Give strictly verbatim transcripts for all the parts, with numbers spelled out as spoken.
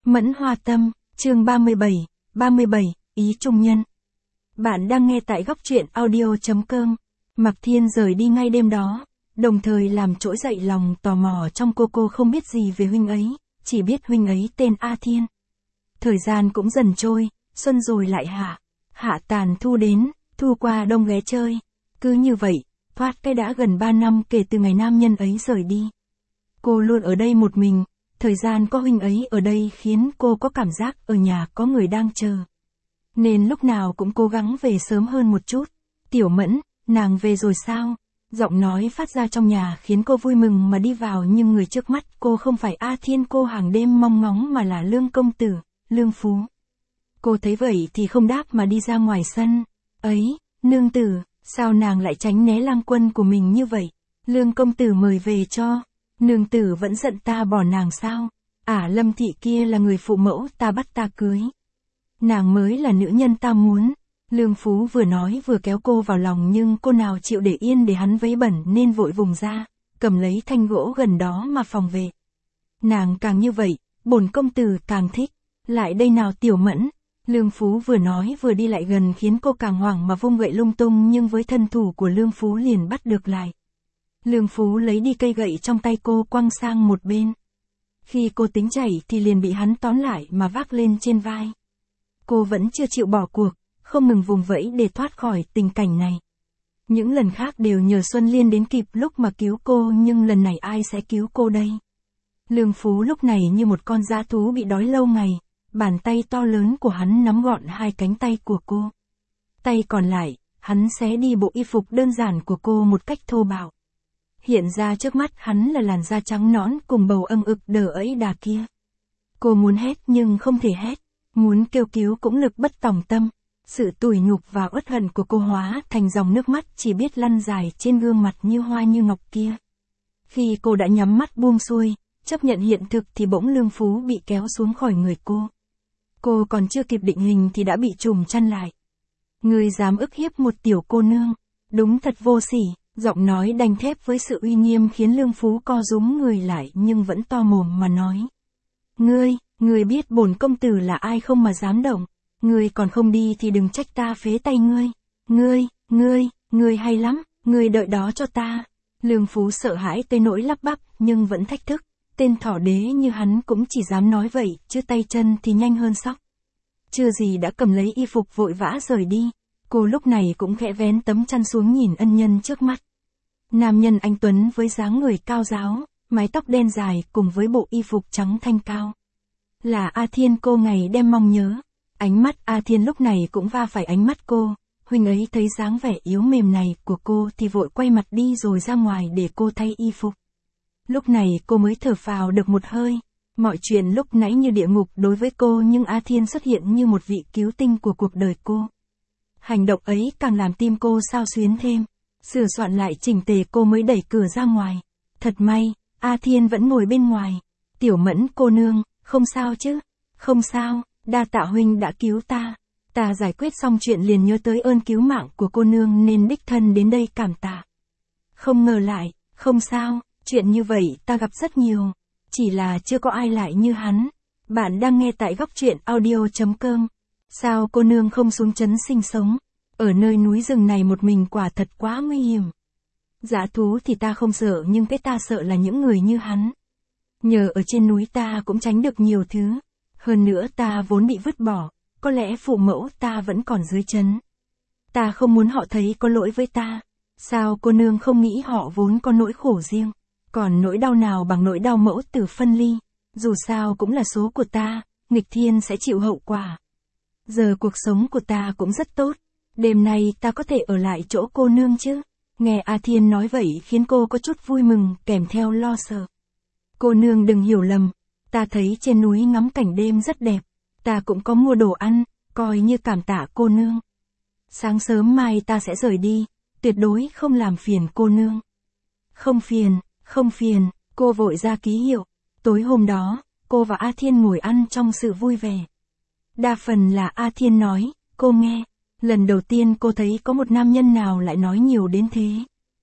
Mẫn Hoa Tâm, chương ba mươi bảy, ba mươi bảy, ý trung nhân. Bạn đang nghe tại góc truyện audio.com. Mạc Thiên rời đi ngay đêm đó, đồng thời làm trỗi dậy lòng tò mò trong cô cô không biết gì về huynh ấy, chỉ biết huynh ấy tên A Thiên. Thời gian cũng dần trôi, xuân rồi lại hạ, hạ tàn thu đến, thu qua đông ghé chơi. Cứ như vậy, thoát cái đã gần ba năm kể từ ngày nam nhân ấy rời đi. Cô luôn ở đây một mình. Thời gian có huynh ấy ở đây khiến cô có cảm giác ở nhà có người đang chờ. Nên lúc nào cũng cố gắng về sớm hơn một chút. Tiểu Mẫn, nàng về rồi sao? Giọng nói phát ra trong nhà khiến cô vui mừng mà đi vào, nhưng người trước mắt cô không phải A Thiên cô hàng đêm mong ngóng mà là Lương công tử, Lương Phú. Cô thấy vậy thì không đáp mà đi ra ngoài sân. Ấy, nương tử, sao nàng lại tránh né lang quân của mình như vậy? Lương công tử mời về cho. Nương tử vẫn giận ta bỏ nàng sao? À, Lâm thị kia là người phụ mẫu ta bắt ta cưới. Nàng mới là nữ nhân ta muốn. Lương Phú vừa nói vừa kéo cô vào lòng, nhưng cô nào chịu để yên để hắn vấy bẩn nên vội vùng ra, cầm lấy thanh gỗ gần đó mà phòng vệ. Nàng càng như vậy, bổn công tử càng thích. Lại đây nào Tiểu Mẫn. Lương Phú vừa nói vừa đi lại gần khiến cô càng hoảng mà vung gậy lung tung, nhưng với thân thủ của Lương Phú liền bắt được lại. Lương Phú lấy đi cây gậy trong tay cô quăng sang một bên. Khi cô tính chạy thì liền bị hắn tóm lại mà vác lên trên vai. Cô vẫn chưa chịu bỏ cuộc, không ngừng vùng vẫy để thoát khỏi tình cảnh này. Những lần khác đều nhờ Xuân Liên đến kịp lúc mà cứu cô, nhưng lần này ai sẽ cứu cô đây? Lương Phú lúc này như một con dã thú bị đói lâu ngày, bàn tay to lớn của hắn nắm gọn hai cánh tay của cô. Tay còn lại, hắn xé đi bộ y phục đơn giản của cô một cách thô bạo. Hiện ra trước mắt hắn là làn da trắng nõn cùng bầu âng ực đờ ẫy đà kia. Cô muốn hét nhưng không thể hét, muốn kêu cứu cũng lực bất tòng tâm. Sự tủi nhục và uất hận của cô hóa thành dòng nước mắt chỉ biết lăn dài trên gương mặt như hoa như ngọc kia. Khi cô đã nhắm mắt buông xuôi, chấp nhận hiện thực thì bỗng Lương Phú bị kéo xuống khỏi người cô. Cô còn chưa kịp định hình thì đã bị trùm chăn lại. Người dám ức hiếp một tiểu cô nương, đúng thật vô sỉ. Giọng nói đanh thép với sự uy nghiêm khiến Lương Phú co rúm người lại, nhưng vẫn to mồm mà nói. Ngươi, ngươi biết bổn công tử là ai không mà dám động? Ngươi còn không đi thì đừng trách ta phế tay ngươi. Ngươi, ngươi, ngươi hay lắm, ngươi đợi đó cho ta. Lương Phú sợ hãi tới nỗi lắp bắp nhưng vẫn thách thức. Tên thỏ đế như hắn cũng chỉ dám nói vậy, chứ tay chân thì nhanh hơn sóc. Chưa gì đã cầm lấy y phục vội vã rời đi. Cô lúc này cũng khẽ vén tấm chăn xuống nhìn ân nhân trước mắt. Nam nhân anh tuấn với dáng người cao ráo, mái tóc đen dài cùng với bộ y phục trắng thanh cao. Là A Thiên cô ngày đêm mong nhớ. Ánh mắt A Thiên lúc này cũng va phải ánh mắt cô. Huynh ấy thấy dáng vẻ yếu mềm này của cô thì vội quay mặt đi rồi ra ngoài để cô thay y phục. Lúc này cô mới thở phào được một hơi. Mọi chuyện lúc nãy như địa ngục đối với cô, nhưng A Thiên xuất hiện như một vị cứu tinh của cuộc đời cô. Hành động ấy càng làm tim cô xao xuyến thêm. Sửa soạn lại chỉnh tề cô mới đẩy cửa ra ngoài. Thật may, A Thiên vẫn ngồi bên ngoài. Tiểu Mẫn cô nương, không sao chứ? Không sao, đa tạ huynh đã cứu ta. Ta giải quyết xong chuyện liền nhớ tới ơn cứu mạng của cô nương nên đích thân đến đây cảm tạ. Không ngờ lại, không sao, chuyện như vậy ta gặp rất nhiều. Chỉ là chưa có ai lại như hắn. Bạn đang nghe tại góc truyện audio.com. Sao cô nương không xuống trấn sinh sống? Ở nơi núi rừng này một mình quả thật quá nguy hiểm. Dã thú thì ta không sợ, nhưng cái ta sợ là những người như hắn. Nhờ ở trên núi ta cũng tránh được nhiều thứ. Hơn nữa ta vốn bị vứt bỏ, có lẽ phụ mẫu ta vẫn còn dưới trấn. Ta không muốn họ thấy có lỗi với ta. Sao cô nương không nghĩ họ vốn có nỗi khổ riêng? Còn nỗi đau nào bằng nỗi đau mẫu tử phân ly? Dù sao cũng là số của ta, nghịch thiên sẽ chịu hậu quả. Giờ cuộc sống của ta cũng rất tốt. Đêm nay ta có thể ở lại chỗ cô nương chứ? Nghe A Thiên nói vậy khiến cô có chút vui mừng kèm theo lo sợ. Cô nương đừng hiểu lầm. Ta thấy trên núi ngắm cảnh đêm rất đẹp. Ta cũng có mua đồ ăn, coi như cảm tạ cô nương. Sáng sớm mai ta sẽ rời đi, tuyệt đối không làm phiền cô nương. Không phiền, không phiền, cô vội ra ký hiệu. Tối hôm đó, cô và A Thiên ngồi ăn trong sự vui vẻ. Đa phần là A Thiên nói, cô nghe. Lần đầu tiên cô thấy có một nam nhân nào lại nói nhiều đến thế.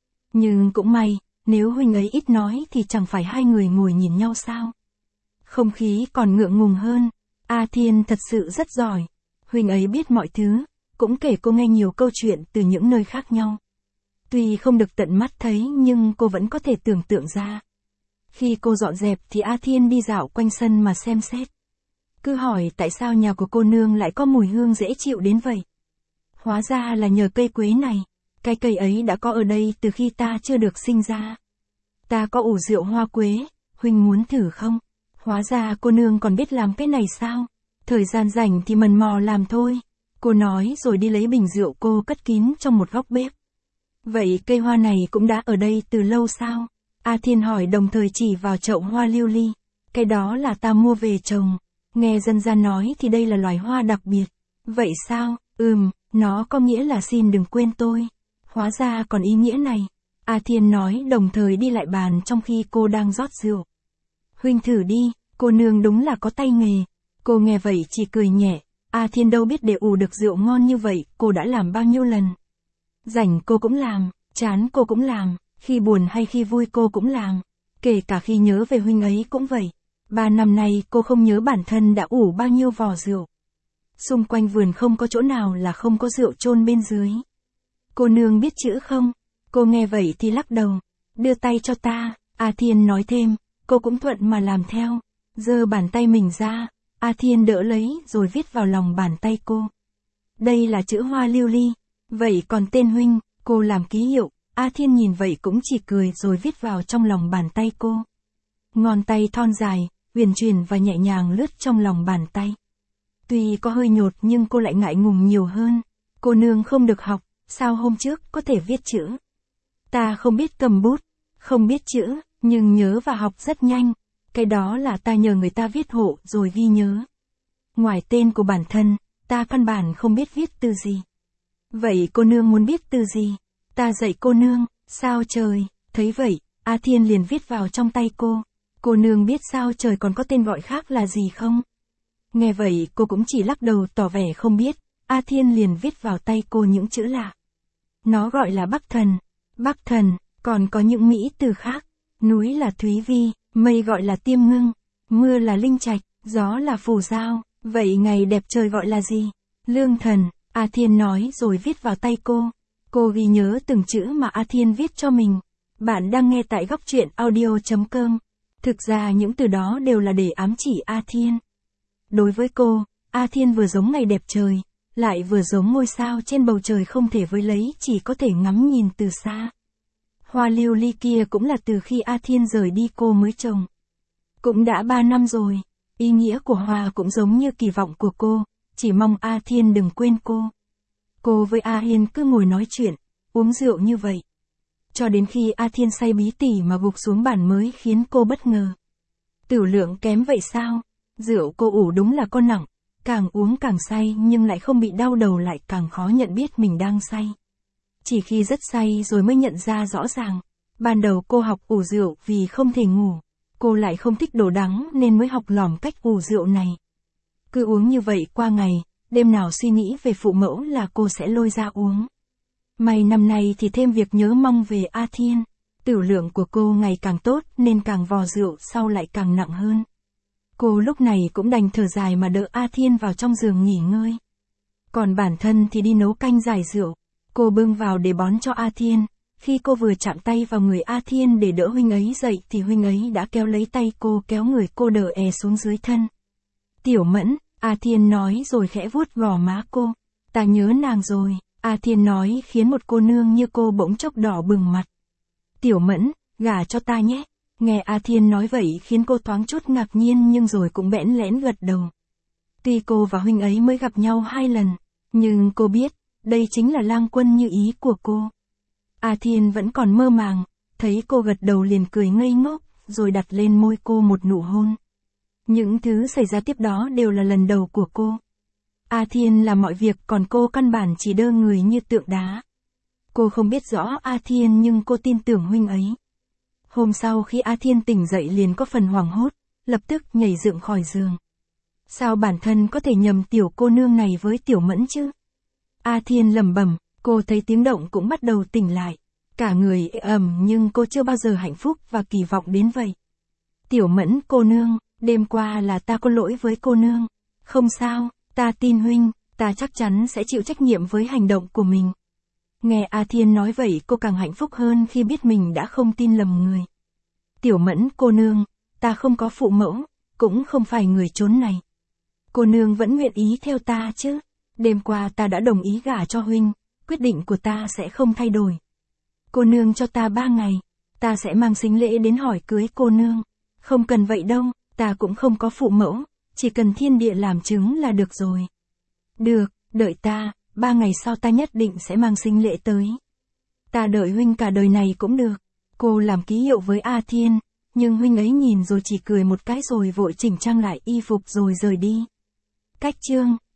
Nhưng cũng may, nếu huynh ấy ít nói thì chẳng phải hai người ngồi nhìn nhau sao. Không khí còn ngượng ngùng hơn, A Thiên thật sự rất giỏi. Huynh ấy biết mọi thứ, cũng kể cô nghe nhiều câu chuyện từ những nơi khác nhau. Tuy không được tận mắt thấy nhưng cô vẫn có thể tưởng tượng ra. Khi cô dọn dẹp thì A Thiên đi dạo quanh sân mà xem xét. Cứ hỏi tại sao nhà của cô nương lại có mùi hương dễ chịu đến vậy. Hóa ra là nhờ cây quế này. Cái cây ấy đã có ở đây từ khi ta chưa được sinh ra. Ta có ủ rượu hoa quế, huynh muốn thử không? Hóa ra cô nương còn biết làm cái này sao? Thời gian rảnh thì mần mò làm thôi. Cô nói rồi đi lấy bình rượu cô cất kín trong một góc bếp. Vậy cây hoa này cũng đã ở đây từ lâu sao? A Thiên hỏi đồng thời chỉ vào chậu hoa lưu ly. Cái đó là ta mua về trồng. Nghe dân gian nói thì đây là loài hoa đặc biệt. Vậy sao? Ừm, nó có nghĩa là xin đừng quên tôi. Hóa ra còn ý nghĩa này. A Thiên nói đồng thời đi lại bàn trong khi cô đang rót rượu. Huynh thử đi, cô nương đúng là có tay nghề. Cô nghe vậy chỉ cười nhẹ. A Thiên đâu biết để ủ được rượu ngon như vậy, cô đã làm bao nhiêu lần. Rảnh cô cũng làm, chán cô cũng làm, khi buồn hay khi vui cô cũng làm. Kể cả khi nhớ về huynh ấy cũng vậy. Ba năm nay cô không nhớ bản thân đã ủ bao nhiêu vò rượu. Xung quanh vườn không có chỗ nào là không có rượu chôn bên dưới. Cô nương biết chữ không? Cô nghe vậy thì lắc đầu. Đưa tay cho ta, A Thiên nói thêm, cô cũng thuận mà làm theo. Giơ bàn tay mình ra, A Thiên đỡ lấy rồi viết vào lòng bàn tay cô. Đây là chữ hoa lưu ly. Vậy còn tên huynh, cô làm ký hiệu. A Thiên nhìn vậy cũng chỉ cười rồi viết vào trong lòng bàn tay cô. Ngón tay thon dài, huyền chuyển và nhẹ nhàng lướt trong lòng bàn tay. Tuy có hơi nhột nhưng cô lại ngại ngùng nhiều hơn. Cô nương không được học, sao hôm trước có thể viết chữ? Ta không biết cầm bút, không biết chữ, nhưng nhớ và học rất nhanh. Cái đó là ta nhờ người ta viết hộ rồi ghi nhớ. Ngoài tên của bản thân, ta căn bản không biết viết từ gì. Vậy cô nương muốn biết từ gì? Ta dạy cô nương, sao trời, thấy vậy, A Thiên liền viết vào trong tay cô. Cô nương biết sao trời còn có tên gọi khác là gì không? Nghe vậy cô cũng chỉ lắc đầu tỏ vẻ không biết. A Thiên liền viết vào tay cô những chữ lạ. Nó gọi là Bắc Thần. Bắc Thần, còn có những mỹ từ khác. Núi là Thúy Vi, mây gọi là Tiêm Ngưng, mưa là Linh Trạch, gió là Phù Giao. Vậy ngày đẹp trời gọi là gì? Lương Thần, A Thiên nói rồi viết vào tay cô. Cô ghi nhớ từng chữ mà A Thiên viết cho mình. Bạn đang nghe tại góc truyện audio chấm com. Thực ra những từ đó đều là để ám chỉ A Thiên. Đối với cô, A Thiên vừa giống ngày đẹp trời, lại vừa giống ngôi sao trên bầu trời không thể với lấy, chỉ có thể ngắm nhìn từ xa. Hoa lưu ly kia cũng là từ khi A Thiên rời đi cô mới trồng. Cũng đã ba năm rồi, ý nghĩa của hoa cũng giống như kỳ vọng của cô, chỉ mong A Thiên đừng quên cô. Cô với A Hiên cứ ngồi nói chuyện, uống rượu như vậy. Cho đến khi A Thiên say bí tỉ mà gục xuống bàn mới khiến cô bất ngờ. Tửu lượng kém vậy sao? Rượu cô ủ đúng là có nặng, càng uống càng say nhưng lại không bị đau đầu, lại càng khó nhận biết mình đang say. Chỉ khi rất say rồi mới nhận ra rõ ràng. Ban đầu cô học ủ rượu vì không thể ngủ. Cô lại không thích đồ đắng nên mới học lỏm cách ủ rượu này. Cứ uống như vậy qua ngày, đêm nào suy nghĩ về phụ mẫu là cô sẽ lôi ra uống. May năm nay thì thêm việc nhớ mong về A Thiên. Tửu lượng của cô ngày càng tốt nên càng vò rượu sau lại càng nặng hơn. Cô lúc này cũng đành thở dài mà đỡ A Thiên vào trong giường nghỉ ngơi. Còn bản thân thì đi nấu canh giải rượu. Cô bưng vào để bón cho A Thiên. Khi cô vừa chạm tay vào người A Thiên để đỡ huynh ấy dậy thì huynh ấy đã kéo lấy tay cô, kéo người cô đỡ è xuống dưới thân. Tiểu Mẫn, A Thiên nói rồi khẽ vuốt gò má cô. Ta nhớ nàng rồi, A Thiên nói khiến một cô nương như cô bỗng chốc đỏ bừng mặt. Tiểu Mẫn, gả cho ta nhé. Nghe A Thiên nói vậy khiến cô thoáng chút ngạc nhiên nhưng rồi cũng bẽn lẽn gật đầu. Tuy cô và huynh ấy mới gặp nhau hai lần, nhưng cô biết, đây chính là Lang Quân như ý của cô. A Thiên vẫn còn mơ màng, thấy cô gật đầu liền cười ngây ngốc, rồi đặt lên môi cô một nụ hôn. Những thứ xảy ra tiếp đó đều là lần đầu của cô. A Thiên làm mọi việc còn cô căn bản chỉ đơ người như tượng đá. Cô không biết rõ A Thiên nhưng cô tin tưởng huynh ấy. Hôm sau khi A Thiên tỉnh dậy liền có phần hoảng hốt, lập tức nhảy dựng khỏi giường. Sao bản thân có thể nhầm tiểu cô nương này với Tiểu Mẫn chứ? A Thiên lẩm bẩm, cô thấy tiếng động cũng bắt đầu tỉnh lại. Cả người ê ẩm nhưng cô chưa bao giờ hạnh phúc và kỳ vọng đến vậy. Tiểu Mẫn cô nương, đêm qua là ta có lỗi với cô nương. Không sao, ta tin huynh, ta chắc chắn sẽ chịu trách nhiệm với hành động của mình. Nghe A Thiên nói vậy cô càng hạnh phúc hơn khi biết mình đã không tin lầm người. Tiểu Mẫn cô nương, ta không có phụ mẫu, cũng không phải người chốn này. Cô nương vẫn nguyện ý theo ta chứ? Đêm qua ta đã đồng ý gả cho huynh, quyết định của ta sẽ không thay đổi. Cô nương cho ta ba ngày, ta sẽ mang sính lễ đến hỏi cưới cô nương. Không cần vậy đâu, ta cũng không có phụ mẫu, chỉ cần thiên địa làm chứng là được rồi. Được, đợi ta, ba ngày sau ta nhất định sẽ mang sính lễ tới. Ta đợi huynh cả đời này cũng được. Cô làm ký hiệu với A Thiên, nhưng huynh ấy nhìn rồi chỉ cười một cái rồi vội chỉnh trang lại y phục rồi rời đi. Cách chương